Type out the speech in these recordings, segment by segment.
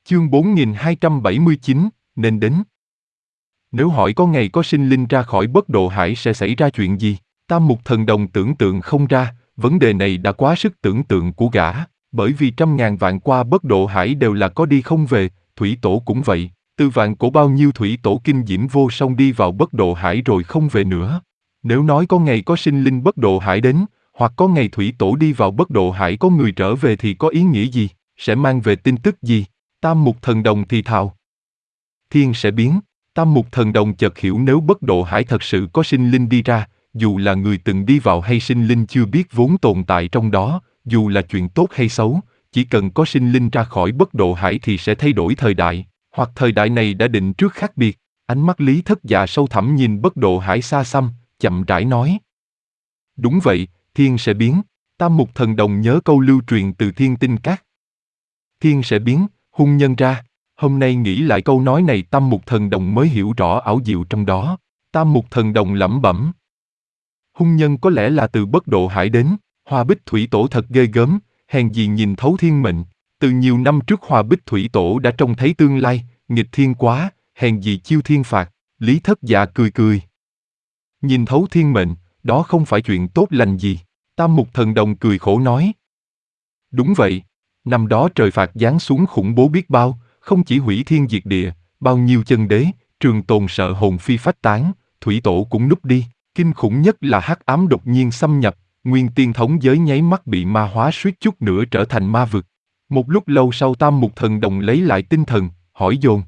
Chương 4279, nên đến. Nếu hỏi có ngày có sinh linh ra khỏi bất độ hải sẽ xảy ra chuyện gì, Tam Mục Thần Đồng tưởng tượng không ra, vấn đề này đã quá sức tưởng tượng của gã, bởi vì trăm ngàn vạn qua bất độ hải đều là có đi không về, thủy tổ cũng vậy, từ vạn cổ bao nhiêu thủy tổ kinh diễm vô song đi vào bất độ hải rồi không về nữa. Nếu nói có ngày có sinh linh bất độ hải đến, hoặc có ngày thủy tổ đi vào bất độ hải có người trở về thì có ý nghĩa gì, sẽ mang về tin tức gì? Tam Mục Thần Đồng thì thào. Thiên sẽ biến. Tam Mục Thần Đồng chợt hiểu nếu bất độ hải thật sự có sinh linh đi ra, dù là người từng đi vào hay sinh linh chưa biết vốn tồn tại trong đó, dù là chuyện tốt hay xấu, chỉ cần có sinh linh ra khỏi bất độ hải thì sẽ thay đổi thời đại, hoặc thời đại này đã định trước khác biệt. Ánh mắt Lý Thất Dạ sâu thẳm nhìn bất độ hải xa xăm, chậm rãi nói. Đúng vậy, thiên sẽ biến. Tam Mục Thần Đồng nhớ câu lưu truyền từ Thiên Tinh Các. Thiên sẽ biến, hung nhân ra. Hôm nay nghĩ lại câu nói này Tam Mục Thần Đồng mới hiểu rõ ảo diệu trong đó. Tam Mục Thần Đồng lẩm bẩm. Hung nhân có lẽ là từ bất độ hải đến, Hoa Bích Thủy Tổ thật ghê gớm, hèn gì nhìn thấu thiên mệnh. Từ nhiều năm trước Hoa Bích Thủy Tổ đã trông thấy tương lai, nghịch thiên quá, hèn gì chiêu thiên phạt. Lý Thất Dạ cười cười. Nhìn thấu thiên mệnh, đó không phải chuyện tốt lành gì. Tam Mục Thần Đồng cười khổ nói. Đúng vậy, năm đó trời phạt giáng xuống khủng bố biết bao, không chỉ hủy thiên diệt địa, bao nhiêu chân đế, Trường Tồn sợ hồn phi phách tán, thủy tổ cũng núp đi, kinh khủng nhất là hắc ám đột nhiên xâm nhập, nguyên tiên thống giới nháy mắt bị ma hóa suýt chút nữa trở thành ma vực. Một lúc lâu sau Tam Mục Thần Đồng lấy lại tinh thần, hỏi dồn.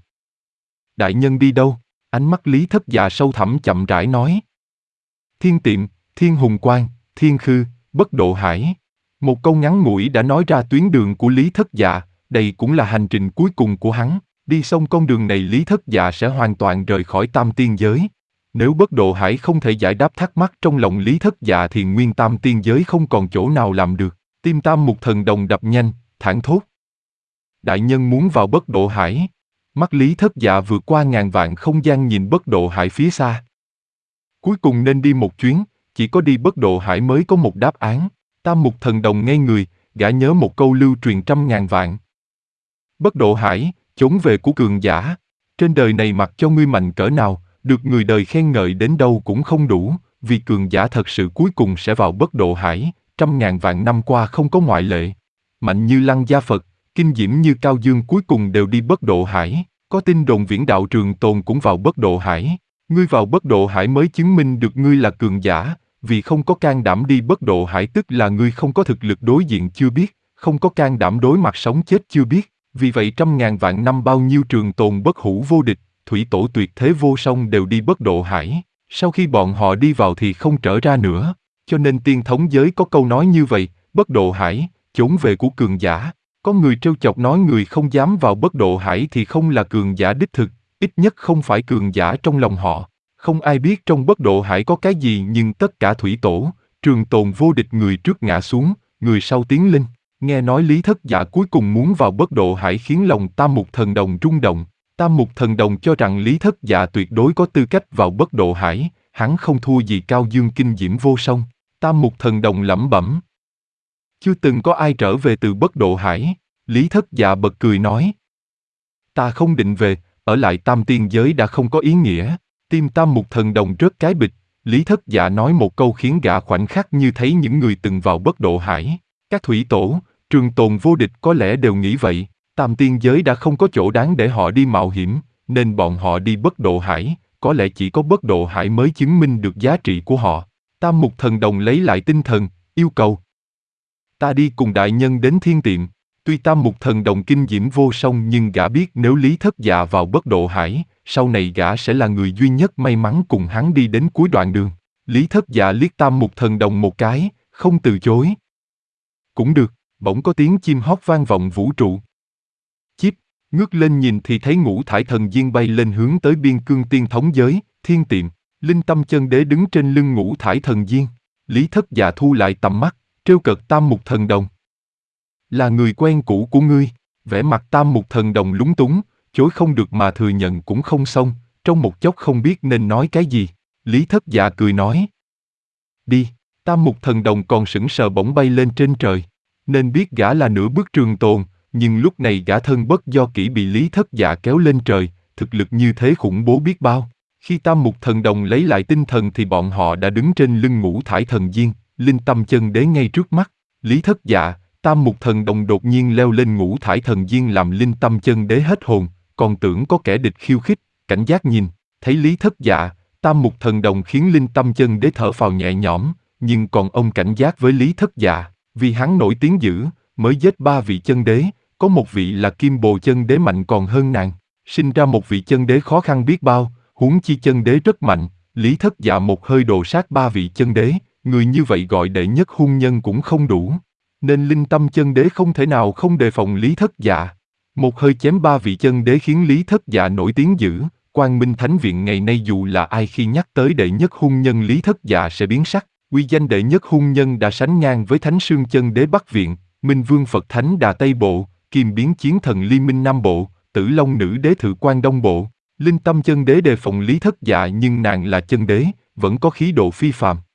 Đại nhân đi đâu? Ánh mắt Lý Thất Dạ sâu thẳm chậm rãi nói. Thiên Tiệm, Thiên Hùng Quang, Thiên Khư, Bất Độ Hải. Một câu ngắn ngủi đã nói ra tuyến đường của Lý Thất Dạ, đây cũng là hành trình cuối cùng của hắn. Đi xong con đường này Lý Thất Dạ sẽ hoàn toàn rời khỏi tam tiên giới. Nếu Bất Độ Hải không thể giải đáp thắc mắc trong lòng Lý Thất Dạ thì nguyên tam tiên giới không còn chỗ nào làm được. Tim Tam Mục Thần Đồng đập nhanh, thảng thốt. Đại nhân muốn vào Bất Độ Hải. Mắt Lý Thất Dạ vượt qua ngàn vạn không gian nhìn Bất Độ Hải phía xa. Cuối cùng nên đi một chuyến, chỉ có đi Bất Độ Hải mới có một đáp án. Tam Mục Thần Đồng ngây người, gã nhớ một câu lưu truyền trăm ngàn vạn. Bất Độ Hải, chốn về của cường giả. Trên đời này mặc cho ngươi mạnh cỡ nào, được người đời khen ngợi đến đâu cũng không đủ, vì cường giả thật sự cuối cùng sẽ vào Bất Độ Hải, trăm ngàn vạn năm qua không có ngoại lệ. Mạnh như Lăng Gia Phật, kinh diễm như Cao Dương cuối cùng đều đi Bất Độ Hải, có tin đồn viễn đạo Trường Tồn cũng vào Bất Độ Hải. Ngươi vào Bất Độ Hải mới chứng minh được ngươi là cường giả, vì không có can đảm đi Bất Độ Hải tức là ngươi không có thực lực đối diện chưa biết, không có can đảm đối mặt sống chết chưa biết. Vì vậy trăm ngàn vạn năm bao nhiêu Trường Tồn bất hủ vô địch, thủy tổ tuyệt thế vô song đều đi Bất Độ Hải, sau khi bọn họ đi vào thì không trở ra nữa. Cho nên tiên thống giới có câu nói như vậy, Bất Độ Hải, chốn về của cường giả. Có người trêu chọc nói người không dám vào Bất Độ Hải thì không là cường giả đích thực, ít nhất không phải cường giả trong lòng họ. Không ai biết trong Bất Độ Hải có cái gì nhưng tất cả thủy tổ, Trường Tồn vô địch người trước ngã xuống, người sau tiến lên. Nghe nói Lý Thất Dạ cuối cùng muốn vào Bất Độ Hải khiến lòng Tam Mục Thần Đồng rung động. Tam Mục Thần Đồng cho rằng Lý Thất Dạ tuyệt đối có tư cách vào Bất Độ Hải, hắn không thua gì Cao Dương kinh diễm vô song. Tam Mục Thần Đồng lẩm bẩm. Chưa từng có ai trở về từ Bất Độ Hải. Lý Thất Dạ bật cười nói. Ta không định về, ở lại tam tiên giới đã không có ý nghĩa. Tim Tam Mục Thần Đồng rớt cái bịch. Lý Thất Dạ nói một câu khiến gã khoảnh khắc như thấy những người từng vào Bất Độ Hải. Các thủy tổ, Trường Tồn vô địch có lẽ đều nghĩ vậy, tam tiên giới đã không có chỗ đáng để họ đi mạo hiểm, nên bọn họ đi Bất Độ Hải, có lẽ chỉ có Bất Độ Hải mới chứng minh được giá trị của họ. Tam Mục Thần Đồng lấy lại tinh thần, yêu cầu. Ta đi cùng đại nhân đến Thiên Tiệm. Tuy Tam Mục Thần Đồng kinh diễm vô song nhưng gã biết nếu Lý Thất Dạ vào Bất Độ Hải, sau này gã sẽ là người duy nhất may mắn cùng hắn đi đến cuối đoạn đường. Lý Thất Dạ liếc Tam Mục Thần Đồng một cái, không từ chối. Cũng được, bỗng có tiếng chim hót vang vọng vũ trụ. Chíp, ngước lên nhìn thì thấy ngũ thải thần diên bay lên hướng tới biên cương tiên thống giới, Thiên Tiệm. Linh Tâm Chân Đế đứng trên lưng ngũ thải thần diên. Lý Thất Dạ thu lại tầm mắt, trêu cợt Tam Mục Thần Đồng. Là người quen cũ của ngươi. Vẻ mặt Tam Mục Thần Đồng lúng túng, chối không được mà thừa nhận cũng không xong, trong một chốc không biết nên nói cái gì. Lý Thất Dạ cười nói. Đi. Tam Mục Thần Đồng còn sững sờ bỗng bay lên trên trời. Nên biết gã là nửa bước Trường Tồn, nhưng lúc này gã thân bất do kỷ bị Lý Thất Dạ kéo lên trời, thực lực như thế khủng bố biết bao. Khi Tam Mục Thần Đồng lấy lại tinh thần thì bọn họ đã đứng trên lưng Ngũ Thải Thần Diên, Linh Tâm Chân Đế ngay trước mắt. Lý Thất Dạ, Tam Mục Thần Đồng đột nhiên leo lên Ngũ Thải Thần Diên làm Linh Tâm Chân Đế hết hồn, còn tưởng có kẻ địch khiêu khích, cảnh giác nhìn, thấy Lý Thất Dạ, Tam Mục Thần Đồng khiến Linh Tâm Chân Đế thở phào nhẹ nhõm, nhưng còn ông cảnh giác với Lý Thất Dạ, vì hắn nổi tiếng dữ, mới giết 3 vị chân đế, có một vị là Kim Bồ Chân Đế mạnh còn hơn nàng, sinh ra một vị chân đế khó khăn biết bao, huống chi chân đế rất mạnh, Lý Thất Dạ một hơi đồ sát 3 vị chân đế, người như vậy gọi đệ nhất hung nhân cũng không đủ, nên Linh Tâm Chân Đế không thể nào không đề phòng Lý Thất Dạ. Một hơi chém 3 vị chân đế khiến Lý Thất Dạ nổi tiếng dữ, Quang Minh Thánh Viện ngày nay dù là ai khi nhắc tới đệ nhất hung nhân Lý Thất Dạ sẽ biến sắc. Uy danh đệ nhất hung nhân đã sánh ngang với Thánh Sương Chân Đế Bắc Viện, Minh Vương Phật Thánh Đà Tây Bộ, Kim Biến Chiến Thần Liên Minh Nam Bộ, Tử Long Nữ Đế Thự Quan Đông Bộ. Linh Tâm Chân Đế đề phòng Lý Thất Dạ nhưng nàng là chân đế, vẫn có khí độ phi phàm.